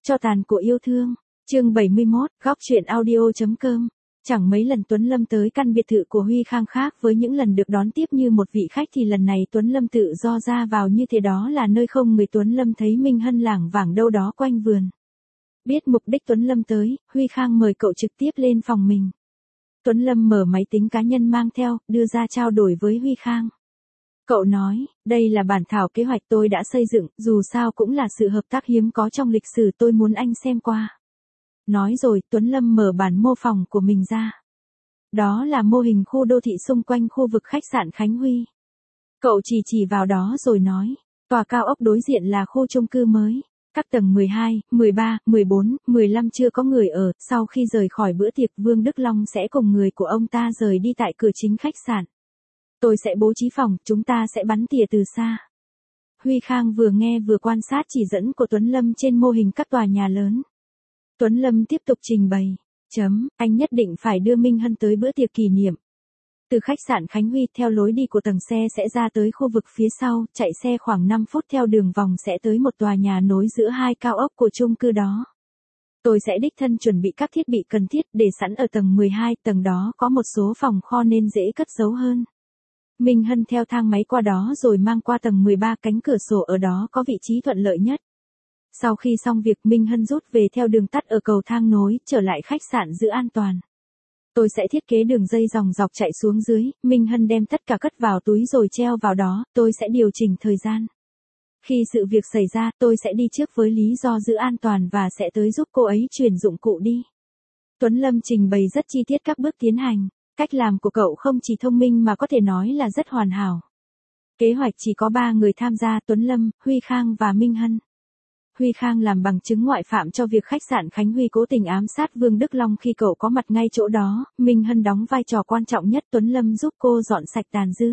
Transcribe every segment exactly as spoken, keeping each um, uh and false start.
Cho tàn của yêu thương. Chương bảy mươi mốt, góc truyện audio.com. Chẳng mấy lần Tuấn Lâm tới căn biệt thự của Huy Khang khác với những lần được đón tiếp như một vị khách thì lần này Tuấn Lâm tự do ra vào như thế, đó là nơi không người. Tuấn Lâm thấy Minh Hân lảng vảng đâu đó quanh vườn. Biết mục đích Tuấn Lâm tới, Huy Khang mời cậu trực tiếp lên phòng mình. Tuấn Lâm mở máy tính cá nhân mang theo, đưa ra trao đổi với Huy Khang. Cậu nói, đây là bản thảo kế hoạch tôi đã xây dựng, dù sao cũng là sự hợp tác hiếm có trong lịch sử, tôi muốn anh xem qua. Nói rồi, Tuấn Lâm mở bản mô phỏng của mình ra. Đó là mô hình khu đô thị xung quanh khu vực khách sạn Khánh Huy. Cậu chỉ chỉ vào đó rồi nói, tòa cao ốc đối diện là khu chung cư mới. Các tầng mười hai, mười ba, mười bốn, mười lăm chưa có người ở, sau khi rời khỏi bữa tiệc Vương Đức Long sẽ cùng người của ông ta rời đi tại cửa chính khách sạn. Tôi sẽ bố trí phòng, chúng ta sẽ bắn tỉa từ xa. Huy Khang vừa nghe vừa quan sát chỉ dẫn của Tuấn Lâm trên mô hình các tòa nhà lớn. Tuấn Lâm tiếp tục trình bày. Chấm, anh nhất định phải đưa Minh Hân tới bữa tiệc kỷ niệm. Từ khách sạn Khánh Huy theo lối đi của tầng xe sẽ ra tới khu vực phía sau, chạy xe khoảng năm phút theo đường vòng sẽ tới một tòa nhà nối giữa hai cao ốc của chung cư đó. Tôi sẽ đích thân chuẩn bị các thiết bị cần thiết để sẵn ở tầng mười hai, tầng đó có một số phòng kho nên dễ cất giấu hơn. Minh Hân theo thang máy qua đó rồi mang qua tầng mười ba, cánh cửa sổ ở đó có vị trí thuận lợi nhất. Sau khi xong việc Minh Hân rút về theo đường tắt ở cầu thang nối, trở lại khách sạn giữ an toàn. Tôi sẽ thiết kế đường dây dòng dọc chạy xuống dưới, Minh Hân đem tất cả cất vào túi rồi treo vào đó, tôi sẽ điều chỉnh thời gian. Khi sự việc xảy ra, tôi sẽ đi trước với lý do giữ an toàn và sẽ tới giúp cô ấy chuyển dụng cụ đi. Tuấn Lâm trình bày rất chi tiết các bước tiến hành, cách làm của cậu không chỉ thông minh mà có thể nói là rất hoàn hảo. Kế hoạch chỉ có ba người tham gia: Tuấn Lâm, Huy Khang và Minh Hân. Huy Khang làm bằng chứng ngoại phạm cho việc khách sạn Khánh Huy cố tình ám sát Vương Đức Long khi cậu có mặt ngay chỗ đó, Minh Hân đóng vai trò quan trọng nhất, Tuấn Lâm giúp cô dọn sạch tàn dư.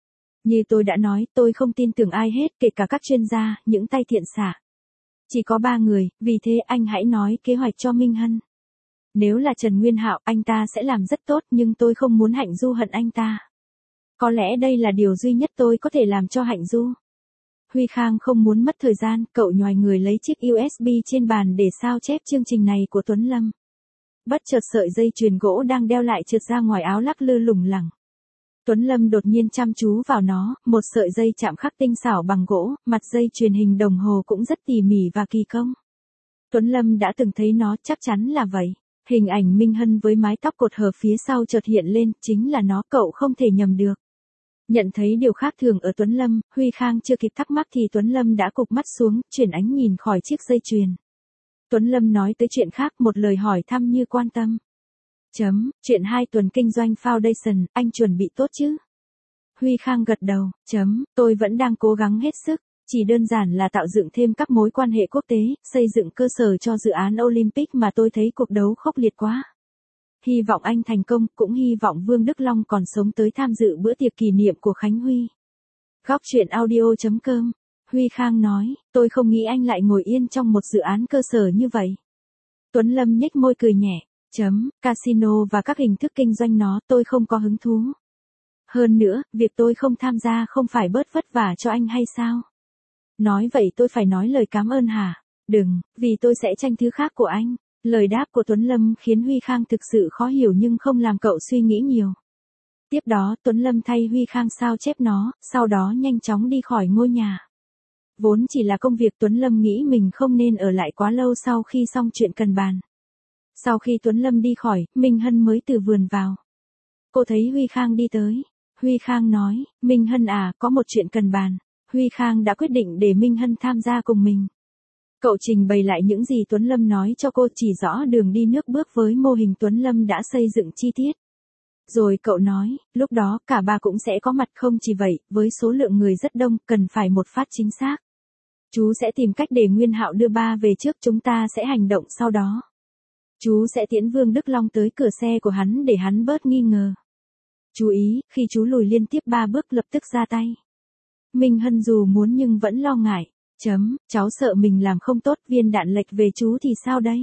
Như tôi đã nói, tôi không tin tưởng ai hết, kể cả các chuyên gia, những tay thiện xạ. Chỉ có ba người, vì thế anh hãy nói kế hoạch cho Minh Hân. Nếu là Trần Nguyên Hạo, anh ta sẽ làm rất tốt, nhưng tôi không muốn Hạnh Du hận anh ta. Có lẽ đây là điều duy nhất tôi có thể làm cho Hạnh Du. Huy Khang không muốn mất thời gian, cậu nhoài người lấy chiếc u ét bê trên bàn để sao chép chương trình này của Tuấn Lâm. Bất chợt sợi dây chuyền gỗ đang đeo lại trượt ra ngoài áo lắc lư lủng lẳng. Tuấn Lâm đột nhiên chăm chú vào nó, một sợi dây chạm khắc tinh xảo bằng gỗ, mặt dây chuyền hình đồng hồ cũng rất tỉ mỉ và kỳ công. Tuấn Lâm đã từng thấy nó, chắc chắn là vậy. Hình ảnh Minh Hân với mái tóc cột hở phía sau chợt hiện lên, chính là nó, cậu không thể nhầm được. Nhận thấy điều khác thường ở Tuấn Lâm, Huy Khang chưa kịp thắc mắc thì Tuấn Lâm đã cụp mắt xuống, chuyển ánh nhìn khỏi chiếc dây chuyền. Tuấn Lâm nói tới chuyện khác, một lời hỏi thăm như quan tâm. Chấm, chuyện hai tuần kinh doanh Foundation, anh chuẩn bị tốt chứ? Huy Khang gật đầu. Chấm, tôi vẫn đang cố gắng hết sức, chỉ đơn giản là tạo dựng thêm các mối quan hệ quốc tế, xây dựng cơ sở cho dự án Olympic mà tôi thấy cuộc đấu khốc liệt quá. Hy vọng anh thành công, cũng hy vọng Vương Đức Long còn sống tới tham dự bữa tiệc kỷ niệm của Khánh Huy. Góc truyện audio.com. Huy Khang nói, tôi không nghĩ anh lại ngồi yên trong một dự án cơ sở như vậy. Tuấn Lâm nhếch môi cười nhẹ. Chấm, casino và các hình thức kinh doanh nó tôi không có hứng thú. Hơn nữa, việc tôi không tham gia không phải bớt vất vả cho anh hay sao? Nói vậy tôi phải nói lời cảm ơn hả? Đừng, vì tôi sẽ tranh thứ khác của anh. Lời đáp của Tuấn Lâm khiến Huy Khang thực sự khó hiểu nhưng không làm cậu suy nghĩ nhiều. Tiếp đó Tuấn Lâm thay Huy Khang sao chép nó, sau đó nhanh chóng đi khỏi ngôi nhà. Vốn chỉ là công việc, Tuấn Lâm nghĩ mình không nên ở lại quá lâu sau khi xong chuyện cần bàn. Sau khi Tuấn Lâm đi khỏi, Minh Hân mới từ vườn vào. Cô thấy Huy Khang đi tới. Huy Khang nói, Minh Hân à, có một chuyện cần bàn. Huy Khang đã quyết định để Minh Hân tham gia cùng mình. Cậu trình bày lại những gì Tuấn Lâm nói cho cô, chỉ rõ đường đi nước bước với mô hình Tuấn Lâm đã xây dựng chi tiết. Rồi cậu nói, lúc đó cả ba cũng sẽ có mặt, không chỉ vậy, với số lượng người rất đông, cần phải một phát chính xác. Chú sẽ tìm cách để Nguyên Hạo đưa ba về trước, chúng ta sẽ hành động sau đó. Chú sẽ tiễn Vương Đức Long tới cửa xe của hắn để hắn bớt nghi ngờ. Chú ý, khi chú lùi liên tiếp ba bước lập tức ra tay. Minh Hân dù muốn nhưng vẫn lo ngại. Chấm, cháu sợ mình làm không tốt, viên đạn lệch về chú thì sao đây?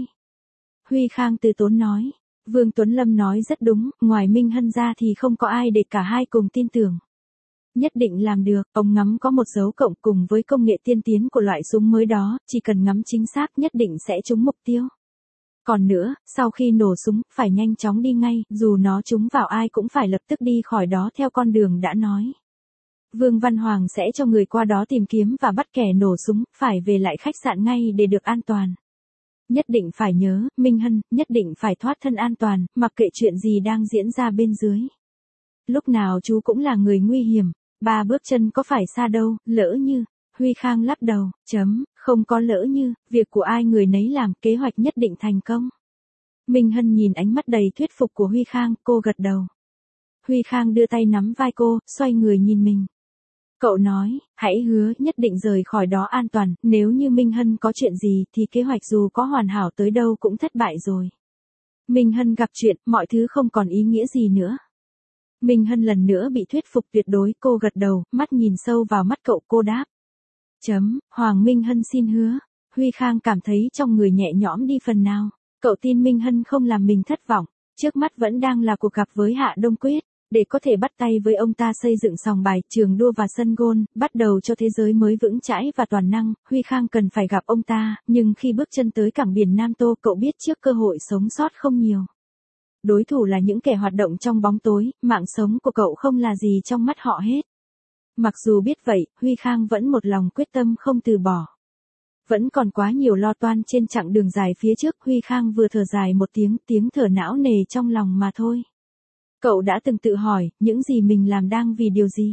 Huy Khang từ tốn nói. Vương Tuấn Lâm nói rất đúng, ngoài Minh Hân ra thì không có ai để cả hai cùng tin tưởng. Nhất định làm được, ống ngắm có một dấu cộng cùng với công nghệ tiên tiến của loại súng mới đó, chỉ cần ngắm chính xác nhất định sẽ trúng mục tiêu. Còn nữa, sau khi nổ súng, phải nhanh chóng đi ngay, dù nó trúng vào ai cũng phải lập tức đi khỏi đó theo con đường đã nói. Vương Văn Hoàng sẽ cho người qua đó tìm kiếm và bắt kẻ nổ súng, phải về lại khách sạn ngay để được an toàn. Nhất định phải nhớ, Minh Hân, nhất định phải thoát thân an toàn, mặc kệ chuyện gì đang diễn ra bên dưới. Lúc nào chú cũng là người nguy hiểm, ba bước chân có phải xa đâu, lỡ như, Huy Khang lắc đầu, chấm, không có lỡ như, việc của ai người nấy làm, kế hoạch nhất định thành công. Minh Hân nhìn ánh mắt đầy thuyết phục của Huy Khang, cô gật đầu. Huy Khang đưa tay nắm vai cô, xoay người nhìn mình. Cậu nói, hãy hứa nhất định rời khỏi đó an toàn, nếu như Minh Hân có chuyện gì thì kế hoạch dù có hoàn hảo tới đâu cũng thất bại rồi. Minh Hân gặp chuyện, mọi thứ không còn ý nghĩa gì nữa. Minh Hân lần nữa bị thuyết phục tuyệt đối, cô gật đầu, mắt nhìn sâu vào mắt cậu, cô đáp. Chấm, Hoàng Minh Hân xin hứa. Huy Khang cảm thấy trong người nhẹ nhõm đi phần nào. Cậu tin Minh Hân không làm mình thất vọng, trước mắt vẫn đang là cuộc gặp với Hạ Đông Quyết. Để có thể bắt tay với ông ta xây dựng sòng bài, trường đua và sân gôn, bắt đầu cho thế giới mới vững chãi và toàn năng, Huy Khang cần phải gặp ông ta, nhưng khi bước chân tới cảng biển Nam Tô cậu biết trước cơ hội sống sót không nhiều. Đối thủ là những kẻ hoạt động trong bóng tối, mạng sống của cậu không là gì trong mắt họ hết. Mặc dù biết vậy, Huy Khang vẫn một lòng quyết tâm không từ bỏ. Vẫn còn quá nhiều lo toan trên chặng đường dài phía trước, Huy Khang vừa thở dài một tiếng, tiếng thở não nề trong lòng mà thôi. Cậu đã từng tự hỏi, những gì mình làm đang vì điều gì?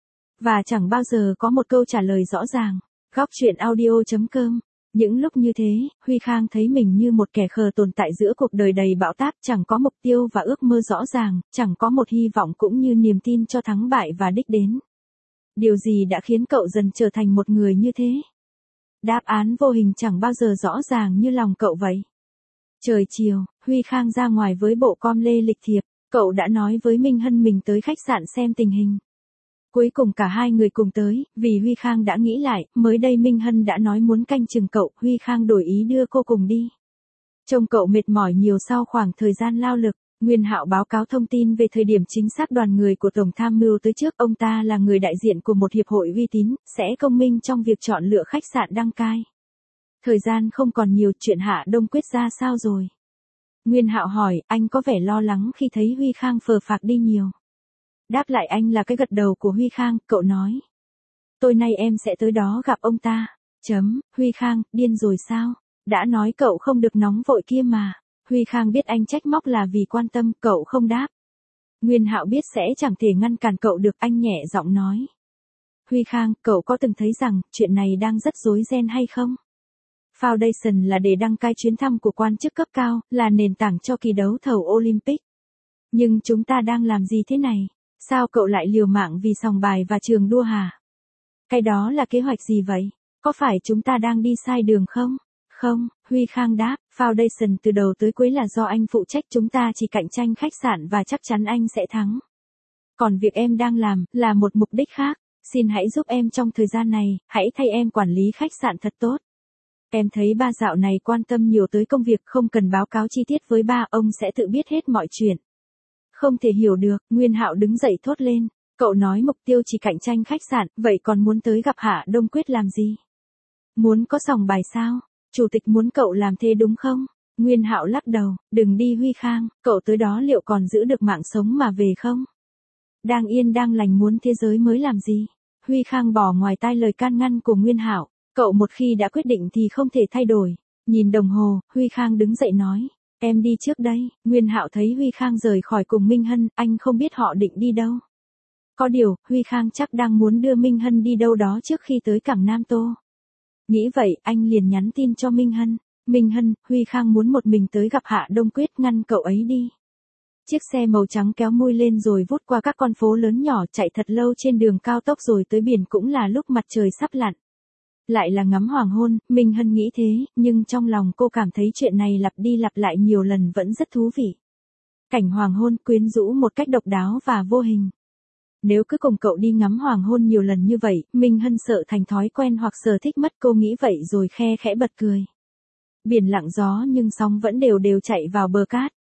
Và chẳng bao giờ có một câu trả lời rõ ràng. Góc truyện audio chấm com. Những lúc như thế, Huy Khang thấy mình như một kẻ khờ tồn tại giữa cuộc đời đầy bão táp, chẳng có mục tiêu và ước mơ rõ ràng, chẳng có một hy vọng cũng như niềm tin cho thắng bại và đích đến. Điều gì đã khiến cậu dần trở thành một người như thế? Đáp án vô hình chẳng bao giờ rõ ràng như lòng cậu vậy. Trời chiều, Huy Khang ra ngoài với bộ com lê lịch thiệp. Cậu đã nói với Minh Hân mình tới khách sạn xem tình hình. Cuối cùng cả hai người cùng tới, vì Huy Khang đã nghĩ lại, mới đây Minh Hân đã nói muốn canh chừng cậu, Huy Khang đổi ý đưa cô cùng đi. Trông cậu mệt mỏi nhiều sau khoảng thời gian lao lực, Nguyên Hạo báo cáo thông tin về thời điểm chính xác đoàn người của Tổng Tham mưu tới trước, ông ta là người đại diện của một hiệp hội uy tín, sẽ công minh trong việc chọn lựa khách sạn đăng cai. Thời gian không còn nhiều, chuyện Hạ Đông Quyết ra sao rồi? Nguyên Hạo hỏi, anh có vẻ lo lắng khi thấy Huy Khang phờ phạc đi nhiều. Đáp lại anh là cái gật đầu của Huy Khang, cậu nói. Tối nay em sẽ tới đó gặp ông ta. Chấm, Huy Khang, điên rồi sao? Đã nói cậu không được nóng vội kia mà. Huy Khang biết anh trách móc là vì quan tâm, cậu không đáp. Nguyên Hạo biết sẽ chẳng thể ngăn cản cậu được, anh nhẹ giọng nói. Huy Khang, cậu có từng thấy rằng, chuyện này đang rất rối ren hay không? Foundation là để đăng cai chuyến thăm của quan chức cấp cao, là nền tảng cho kỳ đấu thầu Olympic. Nhưng chúng ta đang làm gì thế này? Sao cậu lại liều mạng vì sòng bài và trường đua hả? Cái đó là kế hoạch gì vậy? Có phải chúng ta đang đi sai đường không? Không, Huy Khang đáp, Foundation từ đầu tới cuối là do anh phụ trách, chúng ta chỉ cạnh tranh khách sạn và chắc chắn anh sẽ thắng. Còn việc em đang làm, là một mục đích khác. Xin hãy giúp em trong thời gian này, hãy thay em quản lý khách sạn thật tốt. Em thấy ba dạo này quan tâm nhiều tới công việc, không cần báo cáo chi tiết với ba, ông sẽ tự biết hết mọi chuyện. Không thể hiểu được, Nguyên Hạo đứng dậy thốt lên. Cậu nói mục tiêu chỉ cạnh tranh khách sạn, vậy còn muốn tới gặp Hạ Đông Quyết làm gì? Muốn có sòng bài sao? Chủ tịch muốn cậu làm thế đúng không? Nguyên Hạo lắc đầu, đừng đi Huy Khang, cậu tới đó liệu còn giữ được mạng sống mà về không? Đang yên đang lành muốn thế giới mới làm gì? Huy Khang bỏ ngoài tai lời can ngăn của Nguyên Hạo. Cậu một khi đã quyết định thì không thể thay đổi. Nhìn đồng hồ, Huy Khang đứng dậy nói. Em đi trước đây. Nguyên Hạo thấy Huy Khang rời khỏi cùng Minh Hân, anh không biết họ định đi đâu. Có điều, Huy Khang chắc đang muốn đưa Minh Hân đi đâu đó trước khi tới cảng Nam Tô. Nghĩ vậy, anh liền nhắn tin cho Minh Hân. Minh Hân, Huy Khang muốn một mình tới gặp Hạ Đông Quyết, ngăn cậu ấy đi. Chiếc xe màu trắng kéo mui lên rồi vút qua các con phố lớn nhỏ, chạy thật lâu trên đường cao tốc rồi tới biển, cũng là lúc mặt trời sắp lặn. Lại là ngắm hoàng hôn, Minh Hân nghĩ thế, nhưng trong lòng cô cảm thấy chuyện này lặp đi lặp lại nhiều lần vẫn rất thú vị. Cảnh hoàng hôn quyến rũ một cách độc đáo và vô hình. Nếu cứ cùng cậu đi ngắm hoàng hôn nhiều lần như vậy, Minh Hân sợ thành thói quen hoặc sở thích mất, cô nghĩ vậy rồi khe khẽ bật cười. Biển lặng gió nhưng sóng vẫn đều đều chạy vào bờ cát.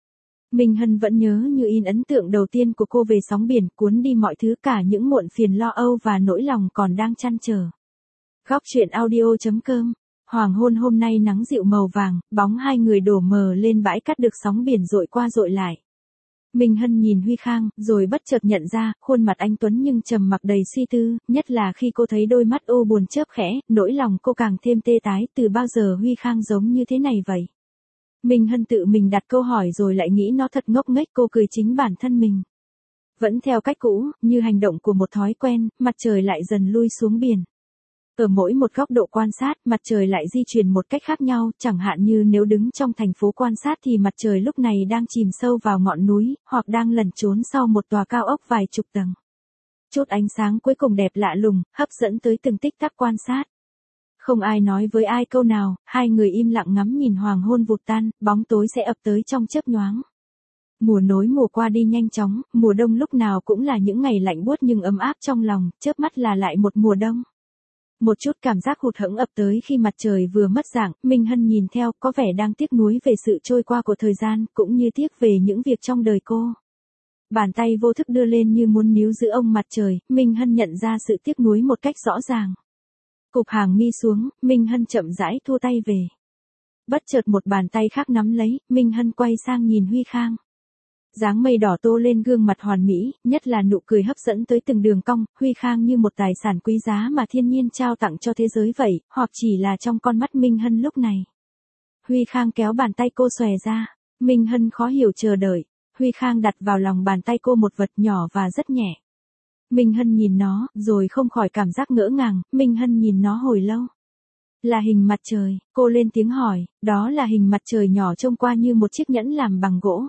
Minh Hân vẫn nhớ như in ấn tượng đầu tiên của cô về sóng biển, cuốn đi mọi thứ, cả những muộn phiền lo âu và nỗi lòng còn đang trăn trở. Góc truyện audio chấm com. Hoàng hôn hôm nay nắng dịu màu vàng, bóng hai người đổ mờ lên bãi cát được sóng biển dội qua dội lại. Minh Hân nhìn Huy Khang, rồi bất chợt nhận ra, khuôn mặt anh tuấn nhưng trầm mặc đầy suy tư, nhất là khi cô thấy đôi mắt u buồn chớp khẽ, nỗi lòng cô càng thêm tê tái, từ bao giờ Huy Khang giống như thế này vậy? Minh Hân tự mình đặt câu hỏi rồi lại nghĩ nó thật ngốc nghếch, cô cười chính bản thân mình. Vẫn theo cách cũ, như hành động của một thói quen, mặt trời lại dần lui xuống biển. Ở mỗi một góc độ quan sát, mặt trời lại di chuyển một cách khác nhau, chẳng hạn như nếu đứng trong thành phố quan sát thì mặt trời lúc này đang chìm sâu vào ngọn núi, hoặc đang lẩn trốn sau một tòa cao ốc vài chục tầng. Chút ánh sáng cuối cùng đẹp lạ lùng, hấp dẫn tới từng tích tắc quan sát. Không ai nói với ai câu nào, hai người im lặng ngắm nhìn hoàng hôn vụt tan, bóng tối sẽ ập tới trong chớp nhoáng. Mùa nối mùa qua đi nhanh chóng, mùa đông lúc nào cũng là những ngày lạnh buốt nhưng ấm áp trong lòng, chớp mắt là lại một mùa đông. Một chút cảm giác hụt hẫng ập tới khi mặt trời vừa mất dạng, Minh Hân nhìn theo, có vẻ đang tiếc nuối về sự trôi qua của thời gian, cũng như tiếc về những việc trong đời cô. Bàn tay vô thức đưa lên như muốn níu giữ ông mặt trời, Minh Hân nhận ra sự tiếc nuối một cách rõ ràng. Cụp hàng mi xuống, Minh Hân chậm rãi thua tay về. Bất chợt một bàn tay khác nắm lấy, Minh Hân quay sang nhìn Huy Khang. Dáng mây đỏ tô lên gương mặt hoàn mỹ, nhất là nụ cười hấp dẫn tới từng đường cong, Huy Khang như một tài sản quý giá mà thiên nhiên trao tặng cho thế giới vậy, hoặc chỉ là trong con mắt Minh Hân lúc này. Huy Khang kéo bàn tay cô xòe ra, Minh Hân khó hiểu chờ đợi, Huy Khang đặt vào lòng bàn tay cô một vật nhỏ và rất nhẹ. Minh Hân nhìn nó, rồi không khỏi cảm giác ngỡ ngàng, Minh Hân nhìn nó hồi lâu. Là hình mặt trời, cô lên tiếng hỏi, đó là hình mặt trời nhỏ trông qua như một chiếc nhẫn làm bằng gỗ.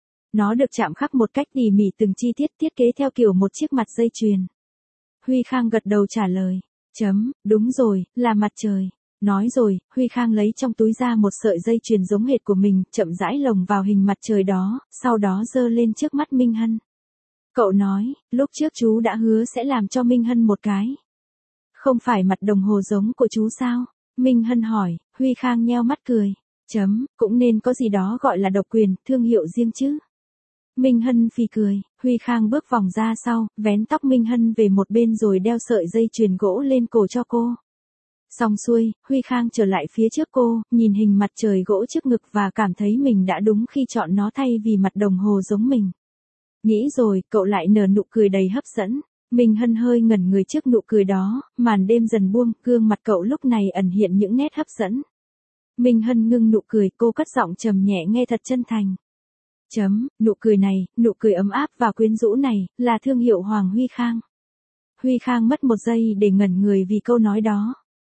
Nó được chạm khắc một cách tỉ mỉ từng chi tiết, thiết kế theo kiểu một chiếc mặt dây chuyền. Huy Khang gật đầu trả lời, chấm, đúng rồi, là mặt trời. Nói rồi, Huy Khang lấy trong túi ra một sợi dây chuyền giống hệt của mình, chậm rãi lồng vào hình mặt trời đó, sau đó giơ lên trước mắt Minh Hân. Cậu nói, lúc trước chú đã hứa sẽ làm cho Minh Hân một cái. Không phải mặt đồng hồ giống của chú sao? Minh Hân hỏi, Huy Khang nheo mắt cười. Chấm, cũng nên có gì đó gọi là độc quyền, thương hiệu riêng chứ. Minh Hân phì cười, Huy Khang bước vòng ra sau, vén tóc Minh Hân về một bên rồi đeo sợi dây chuyền gỗ lên cổ cho cô. Xong xuôi, Huy Khang trở lại phía trước cô, nhìn hình mặt trời gỗ trước ngực và cảm thấy mình đã đúng khi chọn nó thay vì mặt đồng hồ giống mình. Nghĩ rồi, cậu lại nở nụ cười đầy hấp dẫn. Minh Hân hơi ngẩn người trước nụ cười đó, màn đêm dần buông, gương mặt cậu lúc này ẩn hiện những nét hấp dẫn. Minh Hân ngưng nụ cười, cô cất giọng trầm nhẹ nghe thật chân thành. Chấm, nụ cười này, nụ cười ấm áp và quyến rũ này, là thương hiệu Hoàng Huy Khang. Huy Khang mất một giây để ngẩn người vì câu nói đó.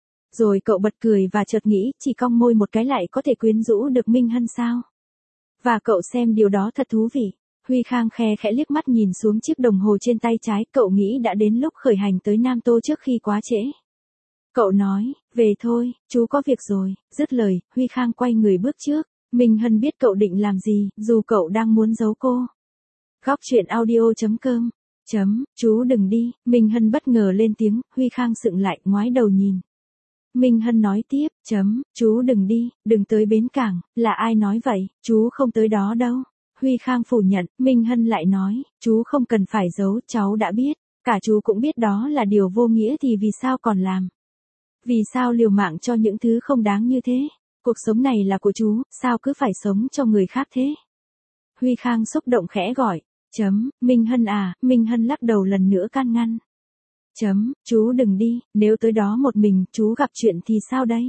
Rồi cậu bật cười và chợt nghĩ, chỉ cong môi một cái lại có thể quyến rũ được Minh Hân sao? Và cậu xem điều đó thật thú vị. Huy Khang khe khẽ liếc mắt nhìn xuống chiếc đồng hồ trên tay trái, cậu nghĩ đã đến lúc khởi hành tới Nam Tô trước khi quá trễ. Cậu nói, về thôi, chú có việc rồi, dứt lời, Huy Khang quay người bước trước. Minh Hân biết cậu định làm gì, dù cậu đang muốn giấu cô. Góc truyện audio chấm com. Chấm, chú đừng đi, Minh Hân bất ngờ lên tiếng, Huy Khang sững lại, ngoái đầu nhìn. Minh Hân nói tiếp, chấm, chú đừng đi, đừng tới bến cảng, là ai nói vậy, chú không tới đó đâu. Huy Khang phủ nhận, Minh Hân lại nói, chú không cần phải giấu, cháu đã biết, cả chú cũng biết đó là điều vô nghĩa thì vì sao còn làm. Vì sao liều mạng cho những thứ không đáng như thế. Cuộc sống này là của chú, sao cứ phải sống cho người khác thế? Huy Khang xúc động khẽ gọi, chấm, Minh Hân à, Minh Hân lắc đầu lần nữa can ngăn. Chấm, chú đừng đi, nếu tới đó một mình, chú gặp chuyện thì sao đây?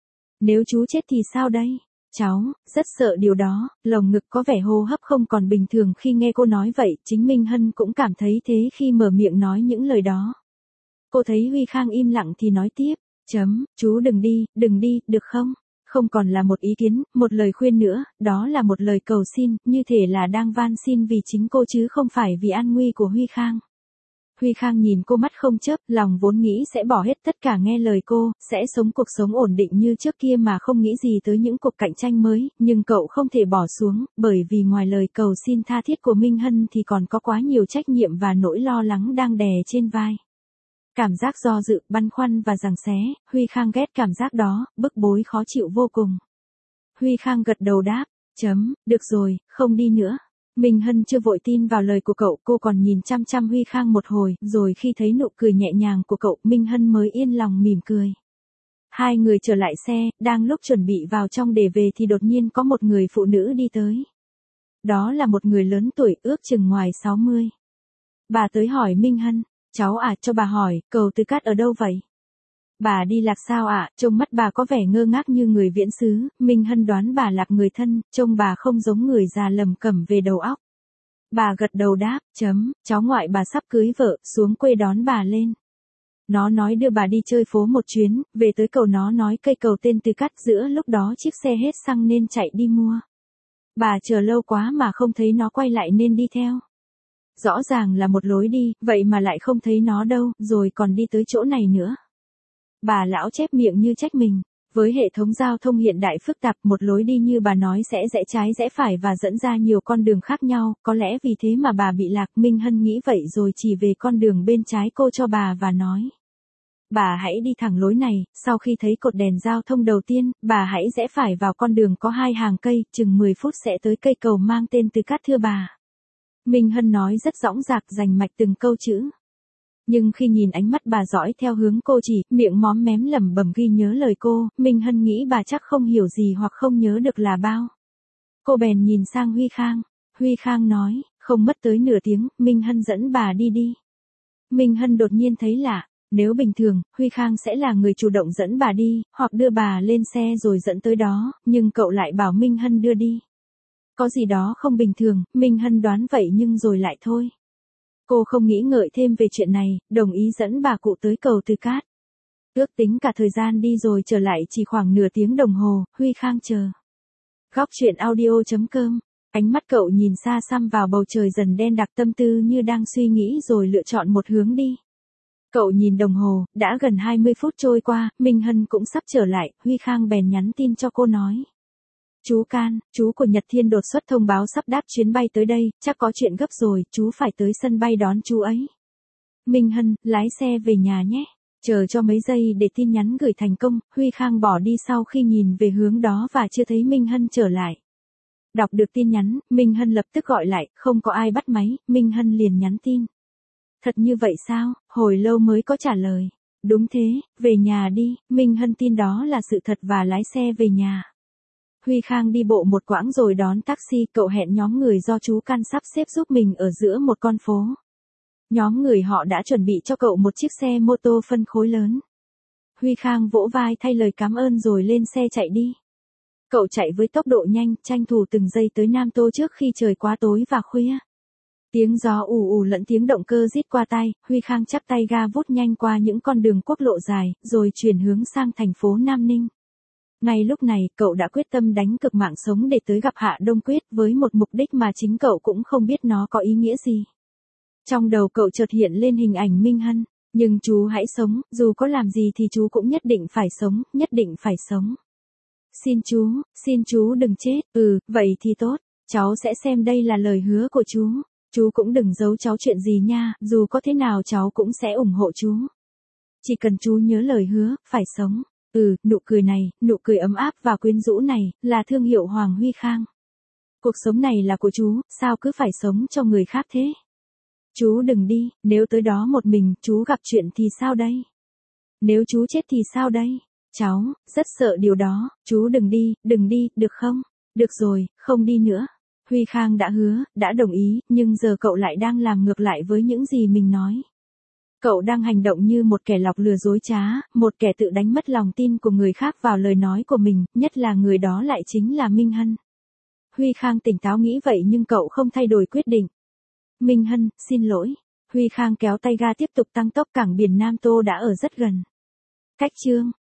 Nếu chú chết thì sao đây? Cháu, rất sợ điều đó, lồng ngực có vẻ hô hấp không còn bình thường khi nghe cô nói vậy, chính Minh Hân cũng cảm thấy thế khi mở miệng nói những lời đó. Cô thấy Huy Khang im lặng thì nói tiếp, chấm, chú đừng đi, đừng đi, được không? Không còn là một ý kiến, một lời khuyên nữa, đó là một lời cầu xin, như thể là đang van xin vì chính cô chứ không phải vì an nguy của Huy Khang. Huy Khang nhìn cô mắt không chớp, lòng vốn nghĩ sẽ bỏ hết tất cả nghe lời cô, sẽ sống cuộc sống ổn định như trước kia mà không nghĩ gì tới những cuộc cạnh tranh mới, nhưng cậu không thể bỏ xuống, bởi vì ngoài lời cầu xin tha thiết của Minh Hân thì còn có quá nhiều trách nhiệm và nỗi lo lắng đang đè trên vai. Cảm giác do dự, băn khoăn và giằng xé, Huy Khang ghét cảm giác đó, bức bối khó chịu vô cùng. Huy Khang gật đầu đáp, Chấm, được rồi, không đi nữa. Minh Hân chưa vội tin vào lời của cậu, cô còn nhìn chăm chăm Huy Khang một hồi, rồi khi thấy nụ cười nhẹ nhàng của cậu, Minh Hân mới yên lòng mỉm cười. Hai người trở lại xe, đang lúc chuẩn bị vào trong để về thì đột nhiên có một người phụ nữ đi tới. Đó là một người lớn tuổi, ước chừng ngoài sáu mươi. Bà tới hỏi Minh Hân, cháu à, cho bà hỏi, cầu Từ Cát ở đâu vậy? Bà đi lạc sao ạ? À? Trông mắt bà có vẻ ngơ ngác như người viễn xứ. Minh Hân đoán bà lạc người thân, trông bà không giống người già lầm cẩm về đầu óc. Bà gật đầu đáp, chấm, cháu ngoại bà sắp cưới vợ, xuống quê đón bà lên. Nó nói đưa bà đi chơi phố một chuyến, về tới cầu nó nói cây cầu tên Từ Cát, giữa lúc đó chiếc xe hết xăng nên chạy đi mua. Bà chờ lâu quá mà không thấy nó quay lại nên đi theo. Rõ ràng là một lối đi, vậy mà lại không thấy nó đâu, rồi còn đi tới chỗ này nữa. Bà lão chép miệng như trách mình. Với hệ thống giao thông hiện đại phức tạp, một lối đi như bà nói sẽ rẽ trái rẽ phải và dẫn ra nhiều con đường khác nhau, có lẽ vì thế mà bà bị lạc. Minh Hân nghĩ vậy rồi chỉ về con đường bên trái cô cho bà và nói. Bà hãy đi thẳng lối này, sau khi thấy cột đèn giao thông đầu tiên, bà hãy rẽ phải vào con đường có hai hàng cây, chừng mười phút sẽ tới cây cầu mang tên Từ Cát thưa bà. Minh Hân nói rất dõng dạc, rành mạch từng câu chữ. Nhưng khi nhìn ánh mắt bà dõi theo hướng cô chỉ, miệng móm mém lẩm bẩm ghi nhớ lời cô, Minh Hân nghĩ bà chắc không hiểu gì hoặc không nhớ được là bao. Cô bèn nhìn sang Huy Khang. Huy Khang nói, không mất tới nửa tiếng, Minh Hân dẫn bà đi đi. Minh Hân đột nhiên thấy lạ, nếu bình thường, Huy Khang sẽ là người chủ động dẫn bà đi, hoặc đưa bà lên xe rồi dẫn tới đó, nhưng cậu lại bảo Minh Hân đưa đi. Có gì đó không bình thường, Minh Hân đoán vậy nhưng rồi lại thôi. Cô không nghĩ ngợi thêm về chuyện này, đồng ý dẫn bà cụ tới cầu Từ Cát. Ước tính cả thời gian đi rồi trở lại chỉ khoảng nửa tiếng đồng hồ, Huy Khang chờ. Góc truyện audio chấm com. Ánh mắt cậu nhìn xa xăm vào bầu trời dần đen đặc, tâm tư như đang suy nghĩ rồi lựa chọn một hướng đi. Cậu nhìn đồng hồ, đã gần hai mươi phút trôi qua, Minh Hân cũng sắp trở lại, Huy Khang bèn nhắn tin cho cô nói. Chú Can, chú của Nhật Thiên đột xuất thông báo sắp đáp chuyến bay tới đây, chắc có chuyện gấp rồi, chú phải tới sân bay đón chú ấy. Minh Hân, lái xe về nhà nhé. Chờ cho mấy giây để tin nhắn gửi thành công, Huy Khang bỏ đi sau khi nhìn về hướng đó và chưa thấy Minh Hân trở lại. Đọc được tin nhắn, Minh Hân lập tức gọi lại, không có ai bắt máy, Minh Hân liền nhắn tin. Thật như vậy sao? Hồi lâu mới có trả lời. Đúng thế, về nhà đi, Minh Hân tin đó là sự thật và lái xe về nhà. Huy Khang đi bộ một quãng rồi đón taxi, cậu hẹn nhóm người do chú Can sắp xếp giúp mình ở giữa một con phố. Nhóm người họ đã chuẩn bị cho cậu một chiếc xe mô tô phân khối lớn. Huy Khang vỗ vai thay lời cảm ơn rồi lên xe chạy đi. Cậu chạy với tốc độ nhanh, tranh thủ từng giây tới Nam Tô trước khi trời quá tối và khuya. Tiếng gió ù ù lẫn tiếng động cơ rít qua tai, Huy Khang chắp tay ga vút nhanh qua những con đường quốc lộ dài, rồi chuyển hướng sang thành phố Nam Ninh. Ngay lúc này, cậu đã quyết tâm đánh cược mạng sống để tới gặp Hạ Đông Quyết với một mục đích mà chính cậu cũng không biết nó có ý nghĩa gì. Trong đầu cậu chợt hiện lên hình ảnh Minh Hân, nhưng chú hãy sống, dù có làm gì thì chú cũng nhất định phải sống, nhất định phải sống. Xin chú, xin chú đừng chết, ừ, vậy thì tốt, cháu sẽ xem đây là lời hứa của chú. Chú cũng đừng giấu cháu chuyện gì nha, dù có thế nào cháu cũng sẽ ủng hộ chú. Chỉ cần chú nhớ lời hứa, phải sống. Ừ, nụ cười này, nụ cười ấm áp và quyến rũ này, là thương hiệu Hoàng Huy Khang. Cuộc sống này là của chú, sao cứ phải sống cho người khác thế? Chú đừng đi, nếu tới đó một mình, chú gặp chuyện thì sao đây? Nếu chú chết thì sao đây? Cháu, rất sợ điều đó, chú đừng đi, đừng đi, được không? Được rồi, không đi nữa. Huy Khang đã hứa, đã đồng ý, nhưng giờ cậu lại đang làm ngược lại với những gì mình nói. Cậu đang hành động như một kẻ lọc lừa dối trá, một kẻ tự đánh mất lòng tin của người khác vào lời nói của mình, nhất là người đó lại chính là Minh Hân. Huy Khang tỉnh táo nghĩ vậy nhưng cậu không thay đổi quyết định. Minh Hân, xin lỗi. Huy Khang kéo tay ga tiếp tục tăng tốc, cảng biển Nam Tô đã ở rất gần. Cách chương